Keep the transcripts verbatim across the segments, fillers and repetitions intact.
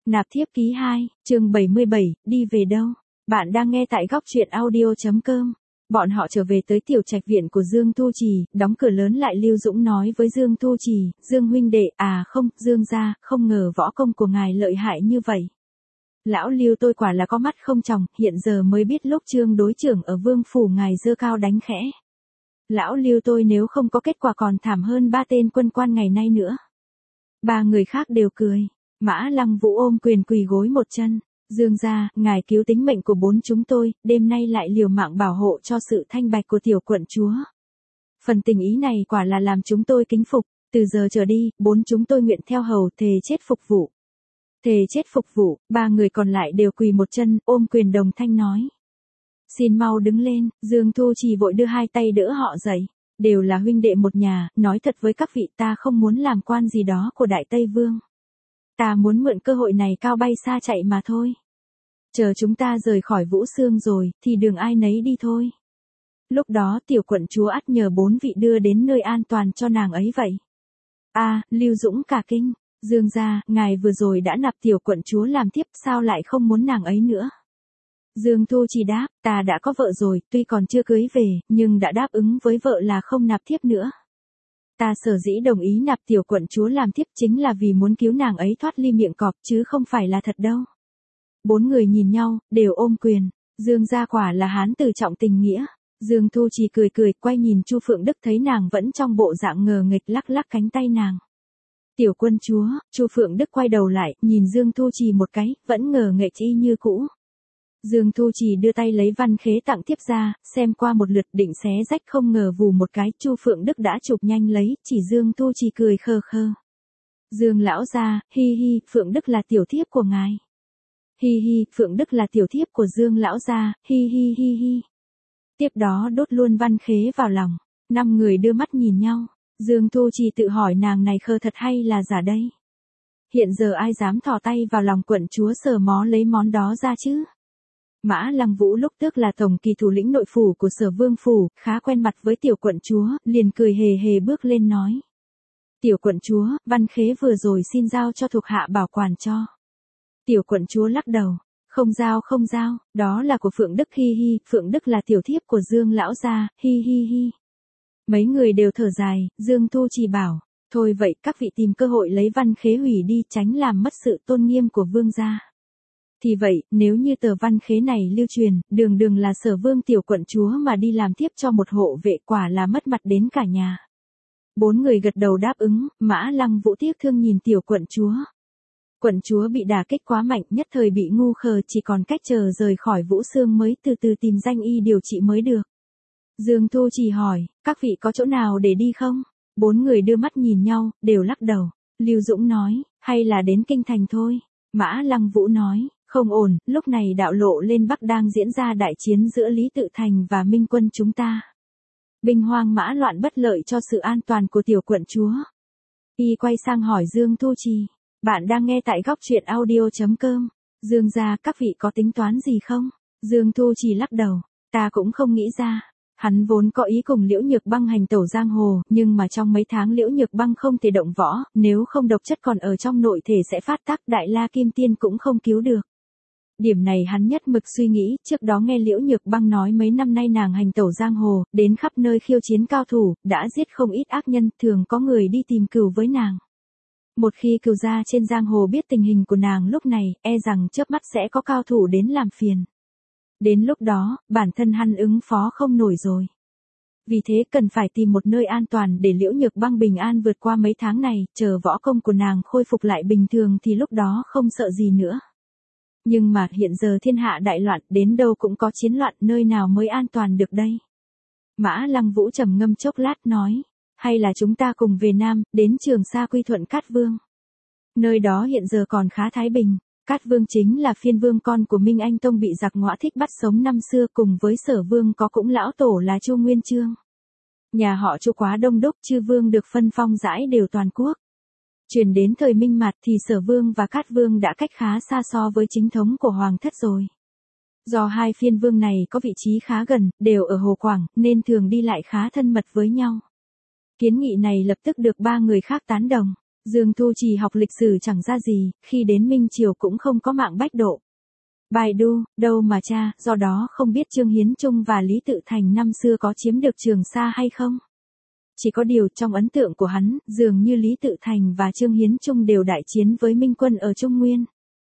Nạp thiếp ký hai, chương bảy mươi bảy, đi về đâu? Bạn đang nghe tại góc truyện audio chấm com. Bọn họ trở về tới tiểu trạch viện của Dương Thu Trì, đóng cửa lớn lại Lưu Dũng nói với Dương Thu Trì, Dương huynh đệ, à không, Dương gia, không ngờ võ công của ngài lợi hại như vậy. Lão Lưu tôi quả là có mắt không tròng, hiện giờ mới biết lúc Trương đối trưởng ở Vương Phủ ngài giơ cao đánh khẽ. Lão Lưu tôi nếu không có kết quả còn thảm hơn ba tên quân quan ngày nay nữa. Ba người khác đều cười. Mã Lăng Vũ ôm quyền quỳ gối một chân, Dương gia, ngài cứu tính mệnh của bốn chúng tôi, đêm nay lại liều mạng bảo hộ cho sự thanh bạch của tiểu quận chúa. Phần tình ý này quả là làm chúng tôi kính phục, từ giờ trở đi, bốn chúng tôi nguyện theo hầu thề chết phục vụ. Thề chết phục vụ, ba người còn lại đều quỳ một chân, ôm quyền đồng thanh nói. Xin mau đứng lên, Dương Thu Trì vội đưa hai tay đỡ họ dậy, đều là huynh đệ một nhà, nói thật với các vị ta không muốn làm quan gì đó của Đại Tây Vương. Ta muốn mượn cơ hội này cao bay xa chạy mà thôi. Chờ chúng ta rời khỏi Vũ Xương rồi, thì đường ai nấy đi thôi. Lúc đó tiểu quận chúa ắt nhờ bốn vị đưa đến nơi an toàn cho nàng ấy vậy. A, à, Lưu Dũng cả kinh, Dương gia, ngài vừa rồi đã nạp tiểu quận chúa làm thiếp, sao lại không muốn nàng ấy nữa? Dương Thu Trì đáp, ta đã có vợ rồi, tuy còn chưa cưới về, nhưng đã đáp ứng với vợ là không nạp thiếp nữa. Ta sở dĩ đồng ý nạp tiểu quận chúa làm thiếp chính là vì muốn cứu nàng ấy thoát ly miệng cọp chứ không phải là thật đâu. Bốn người nhìn nhau, đều ôm quyền, Dương gia quả là hán tử trọng tình nghĩa. Dương Thu Trì cười cười, quay nhìn Chu Phượng Đức thấy nàng vẫn trong bộ dạng ngờ nghịch lắc lắc cánh tay nàng. Tiểu quân chúa, Chu Phượng Đức quay đầu lại, nhìn Dương Thu Trì một cái, vẫn ngờ nghệch y như cũ. Dương Thu Trì đưa tay lấy văn khế tặng tiếp ra, xem qua một lượt định xé rách không ngờ vù một cái, Chu Phượng Đức đã chụp nhanh lấy, chỉ Dương Thu Trì cười khờ khờ. Dương lão gia, hi hi, Phượng Đức là tiểu thiếp của ngài. Hi hi, Phượng Đức là tiểu thiếp của Dương lão gia, hi hi hi hi. Tiếp đó đốt luôn văn khế vào lòng, năm người đưa mắt nhìn nhau, Dương Thu Trì tự hỏi nàng này khờ thật hay là giả đây. Hiện giờ ai dám thò tay vào lòng quận chúa sờ mó lấy món đó ra chứ? Mã Lăng Vũ lúc tức là tổng kỳ thủ lĩnh nội phủ của Sở Vương phủ, khá quen mặt với tiểu quận chúa, liền cười hề hề bước lên nói. Tiểu quận chúa, văn khế vừa rồi xin giao cho thuộc hạ bảo quản cho. Tiểu quận chúa lắc đầu, không giao không giao, đó là của Phượng Đức, hi hi, Phượng Đức là tiểu thiếp của Dương lão gia, hi hi hi. Mấy người đều thở dài, Dương Thu Trì bảo, thôi vậy các vị tìm cơ hội lấy văn khế hủy đi tránh làm mất sự tôn nghiêm của vương gia. Thì vậy, nếu như tờ văn khế này lưu truyền, đường đường là Sở Vương tiểu quận chúa mà đi làm thiếp cho một hộ vệ quả là mất mặt đến cả nhà. Bốn người gật đầu đáp ứng, Mã Lăng Vũ tiếc thương nhìn tiểu quận chúa. Quận chúa bị đả kích quá mạnh, nhất thời bị ngu khờ, chỉ còn cách chờ rời khỏi Vũ Xương mới từ từ tìm danh y điều trị mới được. Dương Thu Trì hỏi, các vị có chỗ nào để đi không? Bốn người đưa mắt nhìn nhau, đều lắc đầu. Lưu Dũng nói, hay là đến kinh thành thôi. Mã Lăng Vũ nói, không ổn, lúc này đạo lộ lên Bắc đang diễn ra đại chiến giữa Lý Tự Thành và Minh quân chúng ta. Binh hoang mã loạn bất lợi cho sự an toàn của tiểu quận chúa. Y quay sang hỏi Dương Thu Trì, bạn đang nghe tại góc truyện audio chấm com. Dương gia, các vị có tính toán gì không? Dương Thu Trì lắc đầu, ta cũng không nghĩ ra. Hắn vốn có ý cùng Liễu Nhược Băng hành tẩu giang hồ, nhưng mà trong mấy tháng Liễu Nhược Băng không thể động võ, nếu không độc chất còn ở trong nội thể sẽ phát tác, Đại La Kim Tiên cũng không cứu được. Điểm này hắn nhất mực suy nghĩ, trước đó nghe Liễu Nhược Băng nói mấy năm nay nàng hành tẩu giang hồ, đến khắp nơi khiêu chiến cao thủ, đã giết không ít ác nhân, thường có người đi tìm cừu với nàng. Một khi cừu gia trên giang hồ biết tình hình của nàng lúc này, e rằng chớp mắt sẽ có cao thủ đến làm phiền. Đến lúc đó, bản thân hắn ứng phó không nổi rồi. Vì thế cần phải tìm một nơi an toàn để Liễu Nhược Băng bình an vượt qua mấy tháng này, chờ võ công của nàng khôi phục lại bình thường thì lúc đó không sợ gì nữa. Nhưng mà hiện giờ thiên hạ đại loạn, đến đâu cũng có chiến loạn, nơi nào mới an toàn được đây? Mã Lăng Vũ trầm ngâm chốc lát nói, hay là chúng ta cùng về Nam, đến Trường Sa quy thuận Cát Vương. Nơi đó hiện giờ còn khá thái bình. Cát Vương chính là phiên vương con của Minh Anh Tông bị giặc Ngõa Thích bắt sống năm xưa, cùng với Sở Vương có cũng lão tổ là Chu Nguyên Chương. Nhà họ Chu quá đông đúc, chư vương được phân phong rãi đều toàn quốc. Truyền đến thời Minh Mạt thì Sở Vương và Cát Vương đã cách khá xa so với chính thống của Hoàng thất rồi. Do hai phiên vương này có vị trí khá gần, đều ở Hồ Quảng, nên thường đi lại khá thân mật với nhau. Kiến nghị này lập tức được ba người khác tán đồng. Dương Thu Trì học lịch sử chẳng ra gì, khi đến Minh Triều cũng không có mạng bách độ. Baidu, đâu mà tra, do đó không biết Trương Hiến Trung và Lý Tự Thành năm xưa có chiếm được Trường Sa hay không. Chỉ có điều trong ấn tượng của hắn, dường như Lý Tự Thành và Trương Hiến Trung đều đại chiến với Minh quân ở Trung Nguyên.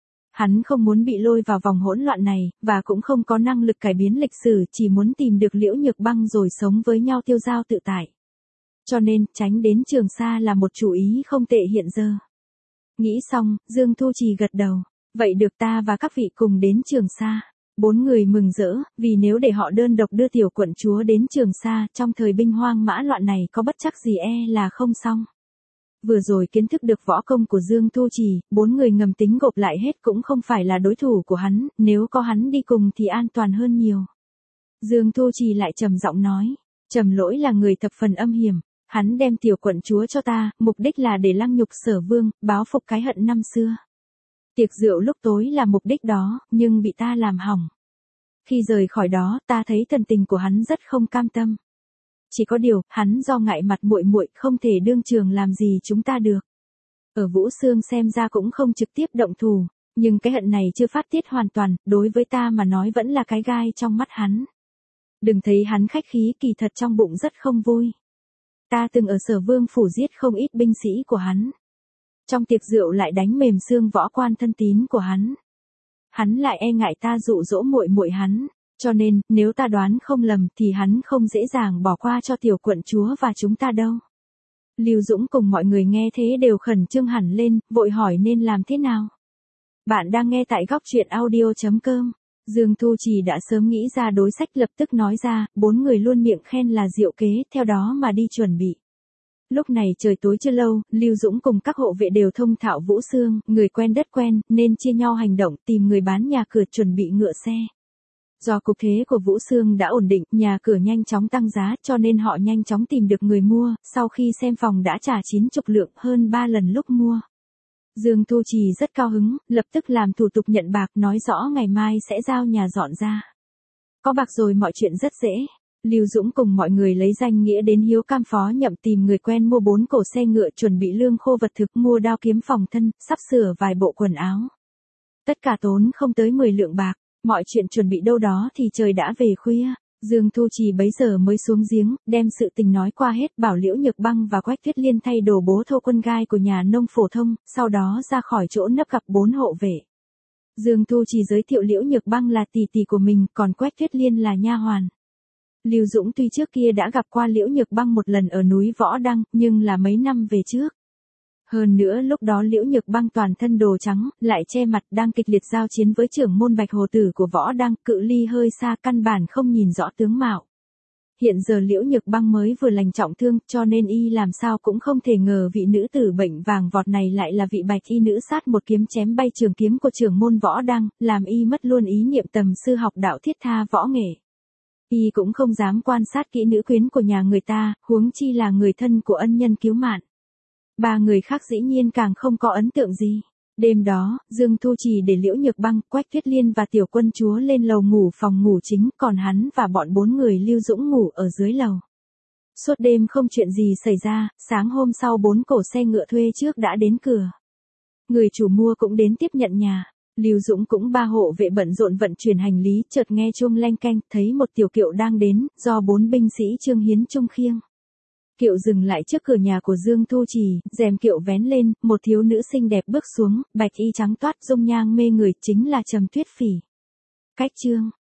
Hắn không muốn bị lôi vào vòng hỗn loạn này, và cũng không có năng lực cải biến lịch sử, chỉ muốn tìm được Liễu Nhược Băng rồi sống với nhau tiêu dao tự tại. Cho nên, tránh đến Trường Sa là một chủ ý không tệ hiện giờ. Nghĩ xong, Dương Thu Trì gật đầu. Vậy được, ta và các vị cùng đến Trường Sa. Bốn người mừng rỡ, vì nếu để họ đơn độc đưa tiểu quận chúa đến Trường Sa, trong thời binh hoang mã loạn này có bất chắc gì e là không xong. Vừa rồi kiến thức được võ công của Dương Thu Trì, bốn người ngầm tính gộp lại hết cũng không phải là đối thủ của hắn, nếu có hắn đi cùng thì an toàn hơn nhiều. Dương Thu Trì lại trầm giọng nói, Trầm Lỗi là người thập phần âm hiểm, hắn đem tiểu quận chúa cho ta, mục đích là để lăng nhục Sở Vương, báo phục cái hận năm xưa. Tiệc rượu lúc tối là mục đích đó, nhưng bị ta làm hỏng. Khi rời khỏi đó, ta thấy thần tình của hắn rất không cam tâm. Chỉ có điều, hắn do ngại mặt muội muội không thể đương trường làm gì chúng ta được. Ở Vũ Xương xem ra cũng không trực tiếp động thủ, nhưng cái hận này chưa phát tiết hoàn toàn, đối với ta mà nói vẫn là cái gai trong mắt hắn. Đừng thấy hắn khách khí, kỳ thật trong bụng rất không vui. Ta từng ở Sở Vương phủ giết không ít binh sĩ của hắn. Trong tiệc rượu lại đánh mềm xương võ quan thân tín của hắn. Hắn lại e ngại ta dụ dỗ muội muội hắn, cho nên, nếu ta đoán không lầm thì hắn không dễ dàng bỏ qua cho tiểu quận chúa và chúng ta đâu. Lưu Dũng cùng mọi người nghe thế đều khẩn trương hẳn lên, vội hỏi nên làm thế nào. Bạn đang nghe tại góc truyện audio chấm com. Dương Thu Trì đã sớm nghĩ ra đối sách, lập tức nói ra, bốn người luôn miệng khen là diệu kế, theo đó mà đi chuẩn bị. Lúc này trời tối chưa lâu, Lưu Dũng cùng các hộ vệ đều thông thạo Vũ Xương, người quen đất quen, nên chia nhau hành động tìm người bán nhà cửa chuẩn bị ngựa xe. Do cục thế của Vũ Xương đã ổn định, nhà cửa nhanh chóng tăng giá, cho nên họ nhanh chóng tìm được người mua, sau khi xem phòng đã trả chín chục lượng, hơn ba lần lúc mua. Dương Thu Trì rất cao hứng, lập tức làm thủ tục nhận bạc, nói rõ ngày mai sẽ giao nhà dọn ra. Có bạc rồi mọi chuyện rất dễ. Lưu Dũng cùng mọi người lấy danh nghĩa đến Hiếu Cam Phó Nhậm tìm người quen mua bốn cổ xe ngựa, chuẩn bị lương khô vật thực, mua đao kiếm phòng thân, sắp sửa vài bộ quần áo. Tất cả tốn không tới mười lượng bạc, mọi chuyện chuẩn bị đâu đó thì trời đã về khuya. Dương Thu Trì bấy giờ mới xuống giếng, đem sự tình nói qua hết, bảo Liễu Nhược Băng và Quách Tuyết Liên thay đồ bố thô quân gai của nhà nông phổ thông, sau đó ra khỏi chỗ nấp gặp bốn hộ vệ. Dương Thu Trì giới thiệu Liễu Nhược Băng là tỷ tỷ của mình, còn Quách Tuyết Liên là nha hoàn. Lưu Dũng tuy trước kia đã gặp qua Liễu Nhược Băng một lần ở núi Võ Đăng, nhưng là mấy năm về trước. Hơn nữa lúc đó Liễu Nhược Băng toàn thân đồ trắng, lại che mặt, đang kịch liệt giao chiến với trưởng môn Bạch Hồ Tử của Võ Đăng, cự ly hơi xa, căn bản không nhìn rõ tướng mạo. Hiện giờ Liễu Nhược Băng mới vừa lành trọng thương, cho nên y làm sao cũng không thể ngờ vị nữ tử bệnh vàng vọt này lại là vị bạch y nữ sát một kiếm chém bay trường kiếm của trưởng môn Võ Đăng, làm y mất luôn ý niệm tầm sư học đạo thiết tha võ nghệ. Y cũng không dám quan sát kỹ nữ quyến của nhà người ta, huống chi là người thân của ân nhân cứu mạng. Ba người khác dĩ nhiên càng không có ấn tượng gì. Đêm đó, Dương Thu Trì để Liễu Nhược Băng, Quách Tuyết Liên và tiểu quân chúa lên lầu ngủ phòng ngủ chính, còn hắn và bọn bốn người Lưu Dũng ngủ ở dưới lầu. Suốt đêm không chuyện gì xảy ra, sáng hôm sau bốn cổ xe ngựa thuê trước đã đến cửa. Người chủ mua cũng đến tiếp nhận nhà. Lưu Dũng cũng ba hộ vệ bận rộn vận chuyển hành lý, chợt nghe chuông leng keng, thấy một tiểu kiệu đang đến, do bốn binh sĩ Trương Hiến Trung khiêng. Kiệu dừng lại trước cửa nhà của Dương Thu Trì, rèm kiệu vén lên, một thiếu nữ xinh đẹp bước xuống, bạch y trắng toát, dung nhang mê người, chính là Trầm Tuyết Phỉ. Cách chương